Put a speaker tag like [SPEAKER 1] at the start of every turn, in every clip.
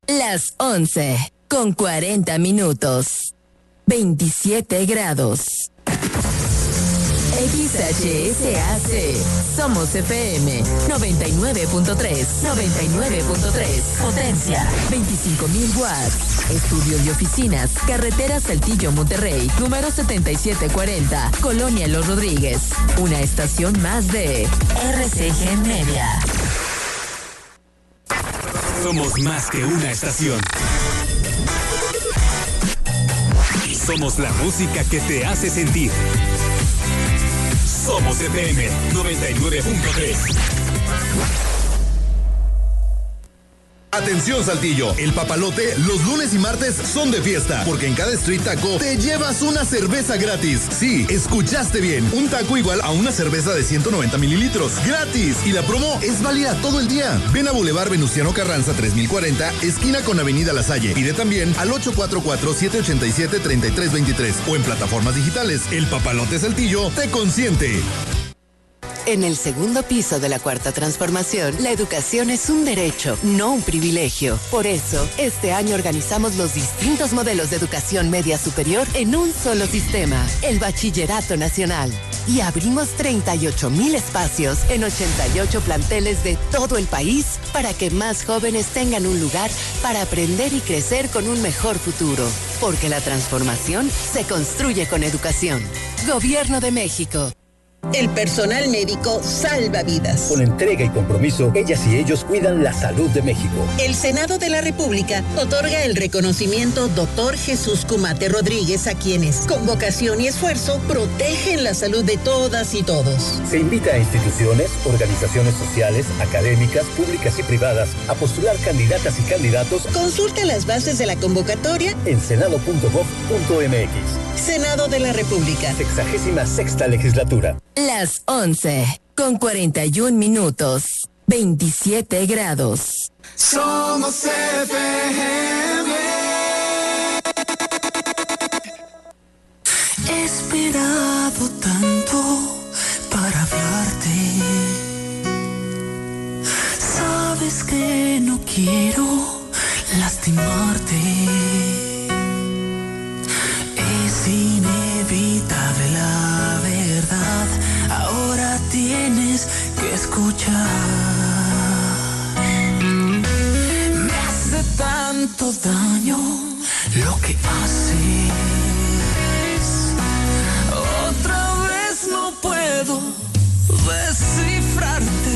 [SPEAKER 1] Las 11:40. 27 grados. XHSAC. Somos FM 99.3. Potencia 25,000 watts. Estudios y oficinas. Carretera Saltillo, Monterrey. Número 7740. Colonia Los Rodríguez. Una estación más de RCG Media.
[SPEAKER 2] Somos más que una estación. Somos la música que te hace sentir. Somos FM 99.3.
[SPEAKER 3] Atención Saltillo, el Papalote los lunes y martes son de fiesta, porque en cada Street Taco te llevas una cerveza gratis. Sí, escuchaste bien, un taco igual a una cerveza de 190 mililitros, gratis. Y la promo es válida todo el día. Ven a Boulevard Venustiano Carranza 3040, esquina con Avenida La Salle. Pide también al 844-787-3323 o en plataformas digitales. El Papalote Saltillo te consiente.
[SPEAKER 1] En el segundo piso de la Cuarta Transformación, la educación es un derecho, no un privilegio. Por eso, este año organizamos los distintos modelos de educación media superior en un solo sistema, el Bachillerato Nacional. Y abrimos 38,000 espacios en 88 planteles de todo el país para que más jóvenes tengan un lugar para aprender y crecer con un mejor futuro. Porque la transformación se construye con educación. Gobierno de México.
[SPEAKER 4] El personal médico salva vidas.
[SPEAKER 5] Con entrega y compromiso, ellas y ellos cuidan la salud de México.
[SPEAKER 4] El Senado de la República otorga el reconocimiento Dr. Jesús Cumate Rodríguez a quienes, con vocación y esfuerzo, protegen la salud de todas y todos.
[SPEAKER 5] Se invita a instituciones, organizaciones sociales, académicas, públicas y privadas a postular candidatas y candidatos.
[SPEAKER 4] Consulta las bases de la convocatoria
[SPEAKER 5] en senado.gov.mx.
[SPEAKER 4] Senado de la República.
[SPEAKER 5] 66ª legislatura.
[SPEAKER 1] Las 11:41. 27 grados.
[SPEAKER 6] Somos FM. He esperado tanto para hablarte. Sabes que no quiero lastimarte. Es inevitable la verdad. Ahora tienes que escuchar. Me hace tanto daño lo que haces. Otra vez no puedo descifrarte.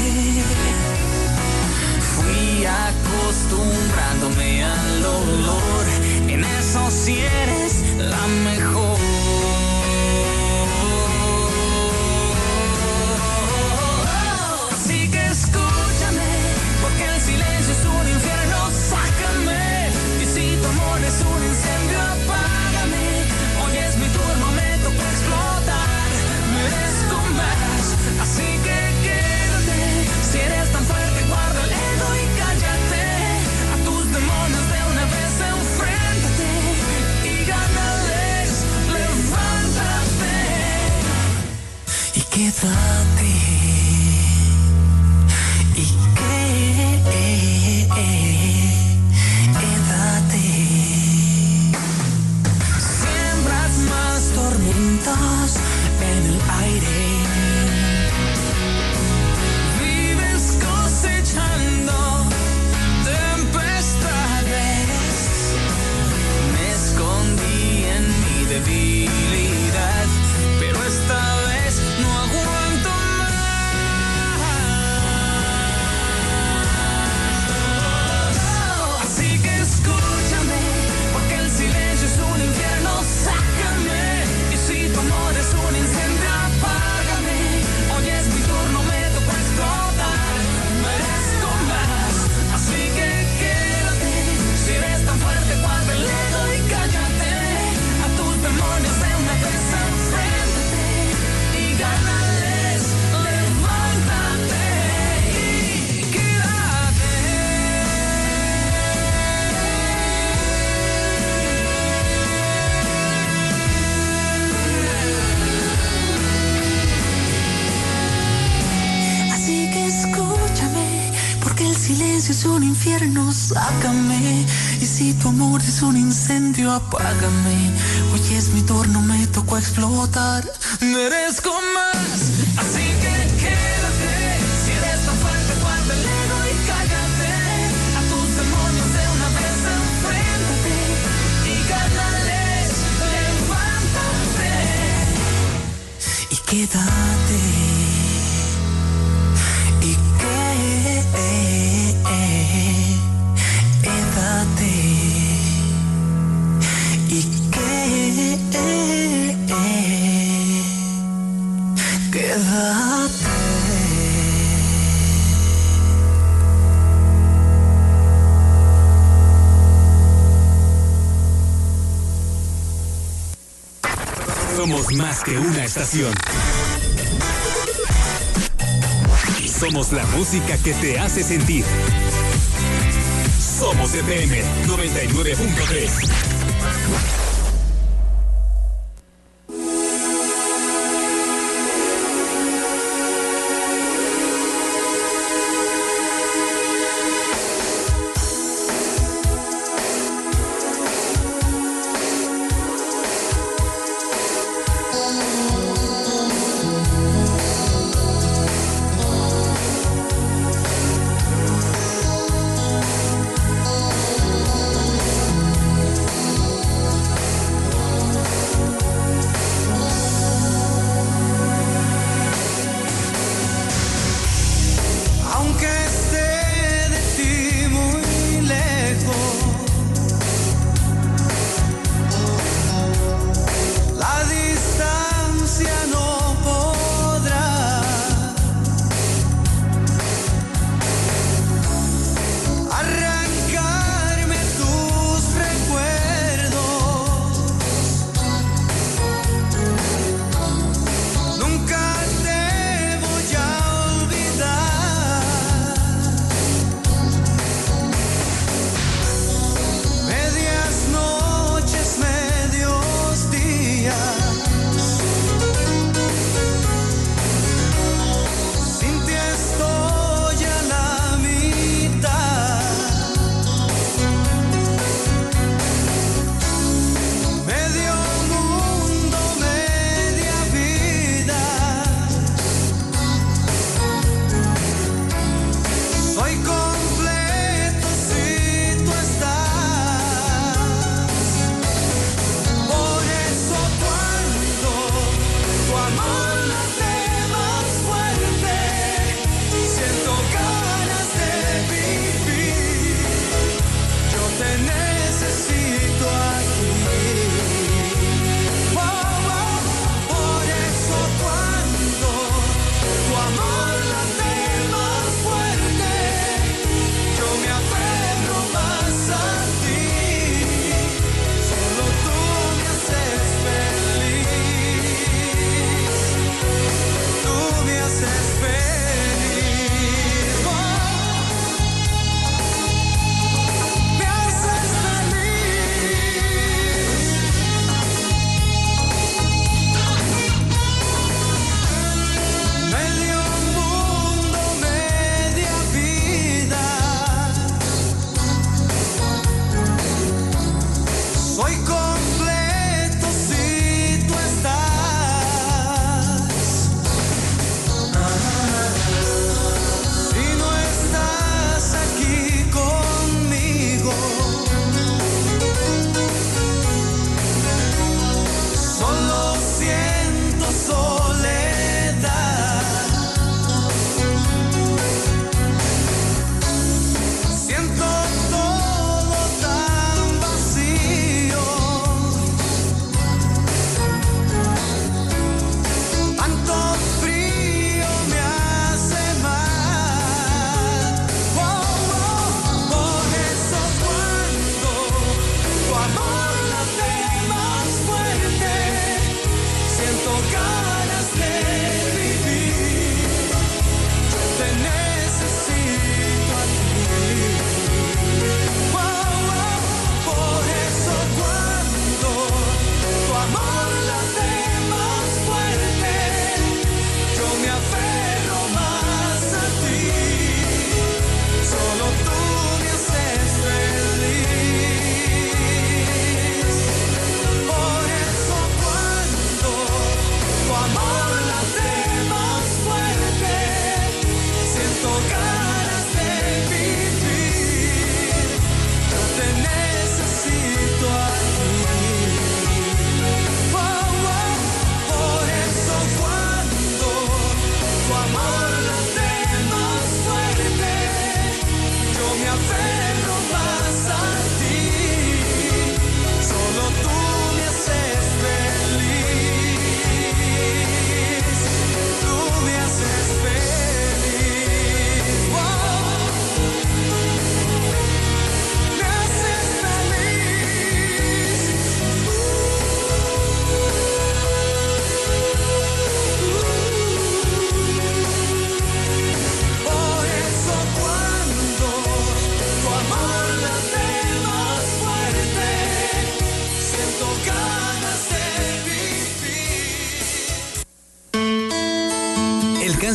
[SPEAKER 6] Fui acostumbrándome al olor. En eso sí eres la mejor. Es un incendio, apágame. Hoy es mi turno, me toca explotar. Merezco más, así que quédate. Si eres tan fuerte, guarda el ego y cállate. A tus demonios de una vez enfréntate y gánales. infierno, sácame. Y si tu amor es un incendio, apágame. Hoy es mi turno, me tocó explotar. Merezco más, así que quédate. Si eres tan fuerte, guarda el ego y cállate. A tus demonios de una vez enfréntate y gánales, levántate y quédate. Y quédate. Y quédate.
[SPEAKER 2] Somos más que una estación. Somos la música que te hace sentir. Somos FM 99.3.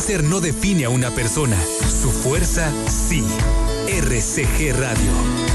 [SPEAKER 2] carácter no define a una persona, su fuerza sí. RCG Radio.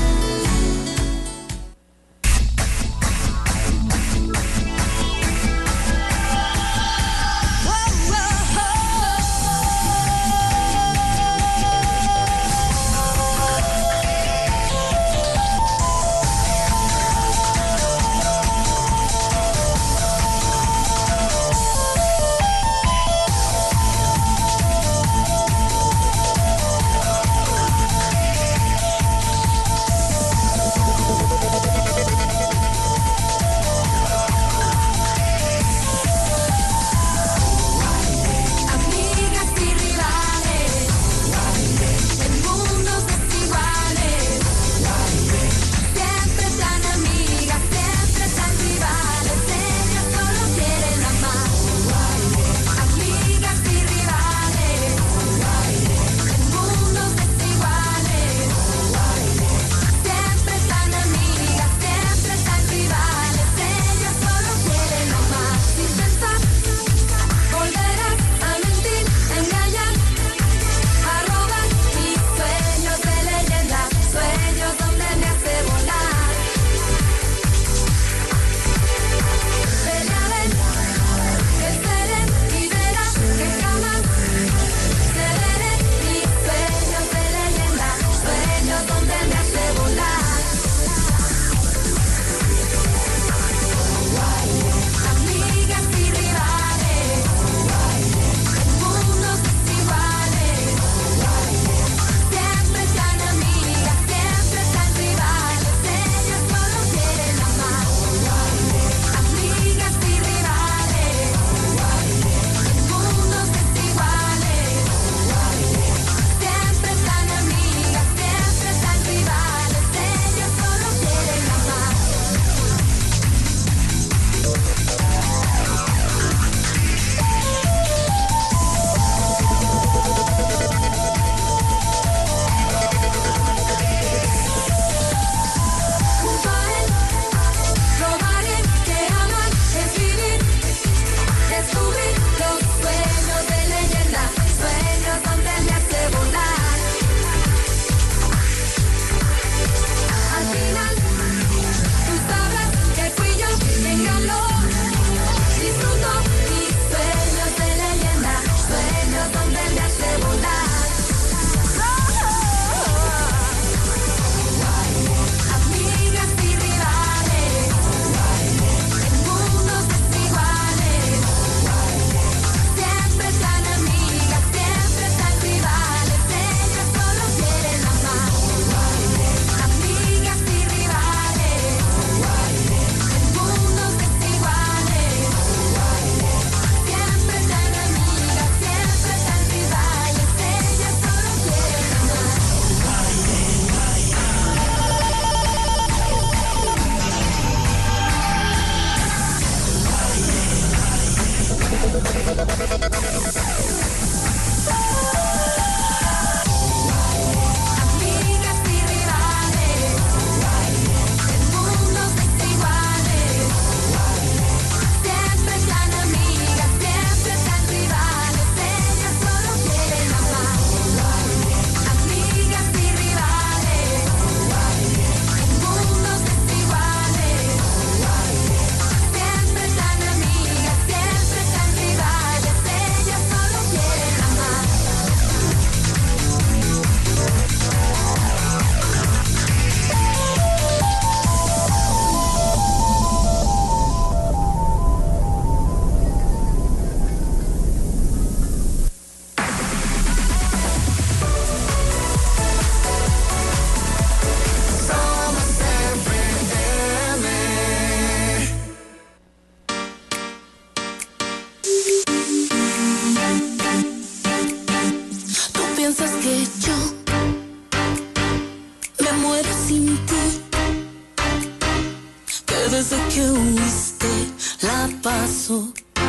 [SPEAKER 7] desde que huiste la paso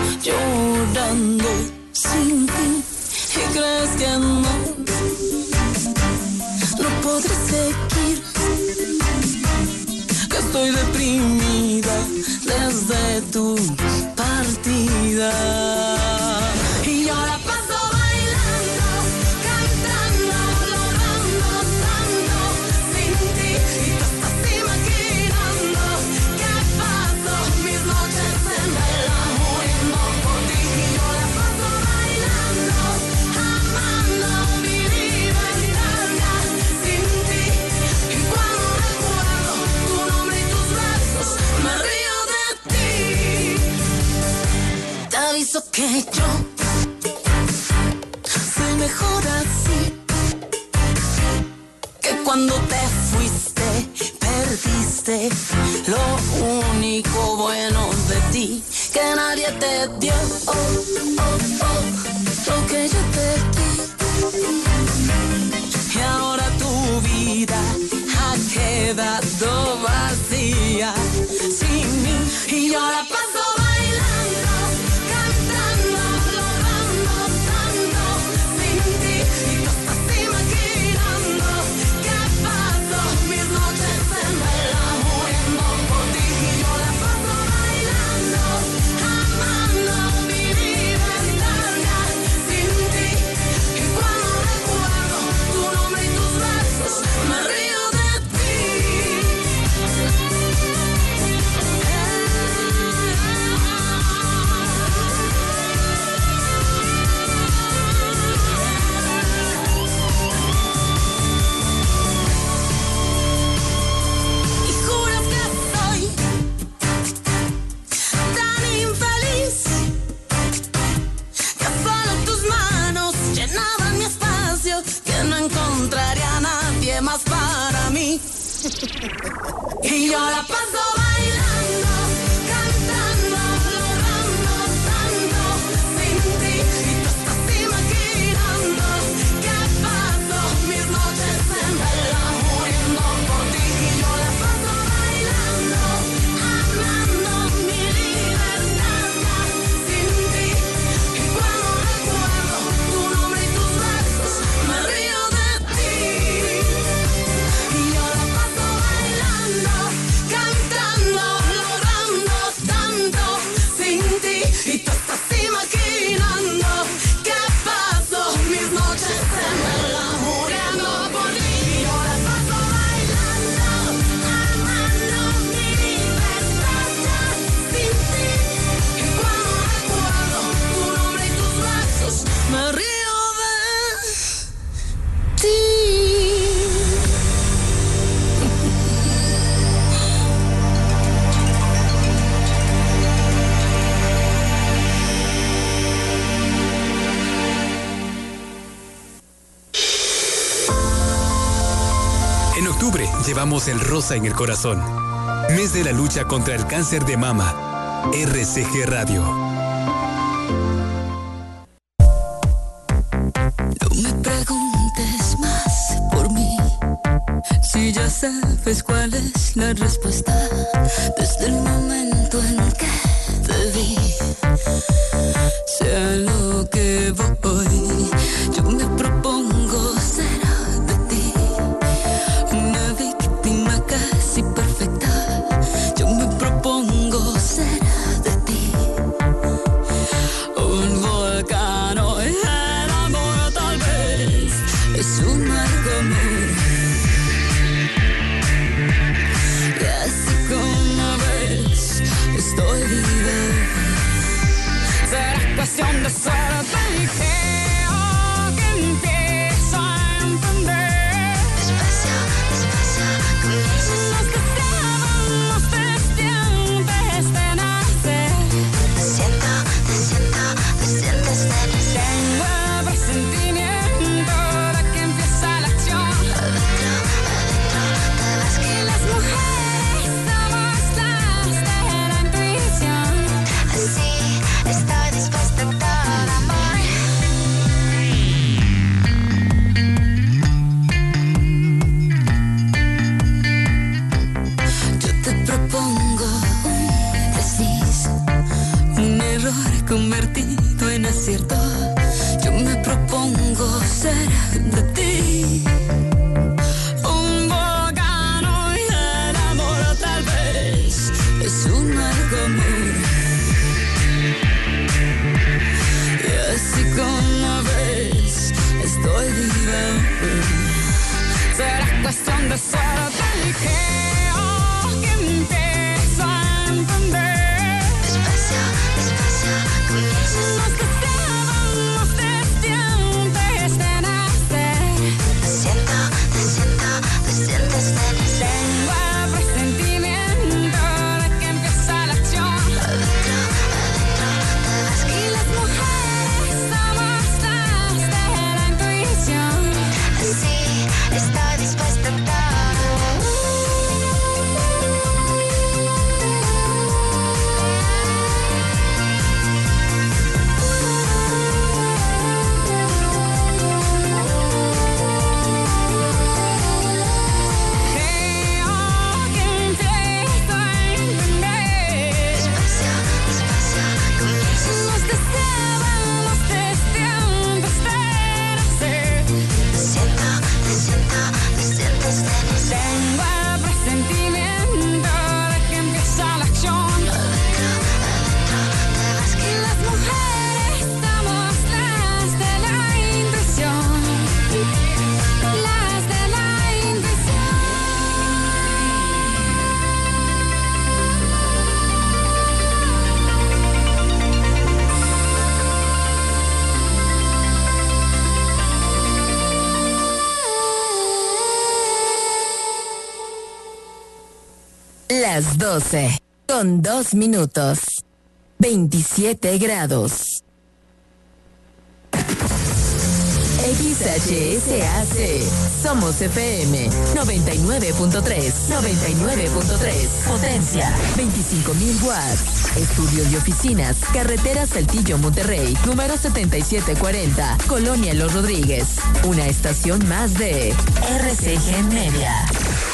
[SPEAKER 7] llorando sin fin y crees que no podré seguir, que estoy deprimida desde tu partida y ahora paso bailando. que yo soy mejor así, que cuando te fuiste perdiste lo único bueno de ti, que nadie te dio lo que yo te di, y ahora tu vida ha quedado vacía sin mí, y yo la paso bailando, cantando, logrando tanto sin ti, y tú estás imaginando qué pasó, mis noches en vela muriendo por ti, y yo la paso bailando, amando mi vida entera sin ti, y cuando recuerdo tu nombre y tus besos me río de ti. Y juras que soy tan infeliz, que solo tus manos llenaban mi espacio, que no encontraría a nadie más para mí. Y yo la paso bailando, cantando, logrando tanto sin ti, y tú estás imaginando qué pasó, mis noches en vela muriendo por ti, y yo la paso bailando, amando mi libertad sin ti, y cuando recuerdo tu nombre y tus besos me río de ti, y yo la paso bailando, cantando, logrando tanto sin ti, y tú estás imaginando qué pasó, mis noches en vela muriendo por ti, y yo la paso bailando, amando mi libertad sin ti, y cuando recuerdo tu nombre y tus besos me río de ti.
[SPEAKER 2] En octubre llevamos el rosa en el corazón. Mes de la lucha contra el cáncer de mama. RCG Radio.
[SPEAKER 7] No me preguntes más por mí, si ya sabes cuál es la respuesta desde el momento en que te vi. Sea lo que voy, yo me propongo ser de ti, una víctima casi perfecta. Yo me propongo ser de ti, un volcán o el amor tal vez es un amargo amor, y así como ves estoy viva. Será cuestión de suerte y que empiezo a entender. Despacio, despacio, comienzas. Nos deseábamos desde antes de nacer. Te siento, te siento, te sientes de nacer. Tengo el presentimiento de que empieza la acción. Adentro, adentro, te vas que las mujeres somos las de la intuición. Así estoy dispuesta a todo amor. Yo te propongo un desliz, un error convertido en acierto. Yo me propongo ser de ti, un volcán y el amor tal vez es un amargo amor, y así como ves estoy viva. Será cuestión de suerte y que empiezo a entender. Despacio, despacio, comienzas. Nos deseábamos desde antes de nacer. Te siento, te siento, te sientes de nacer. Tengo el presentimiento de que empieza la acción. Adentro, adentro, te vas. Y las mujeres
[SPEAKER 1] Las 12, con 2 minutos. 27 grados. XHSAC. Somos FM 99.3. Potencia 25.000 watts. Estudios y oficinas. Carretera Saltillo, Monterrey. Número 7740. Colonia Los Rodríguez. Una estación más de RCG Media.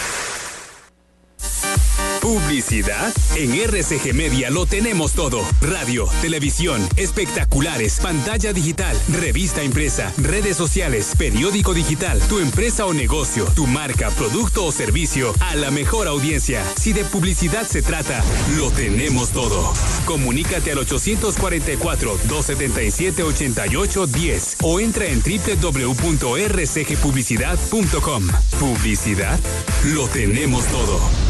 [SPEAKER 2] ¿Publicidad? En RCG Media lo tenemos todo. Radio, televisión, espectaculares, pantalla digital, revista impresa, redes sociales, periódico digital, tu empresa o negocio, tu marca, producto o servicio, a la mejor audiencia. Si de publicidad se trata, lo tenemos todo. Comunícate al 844-277-8810 o entra en www.rcgpublicidad.com. Publicidad, lo tenemos todo.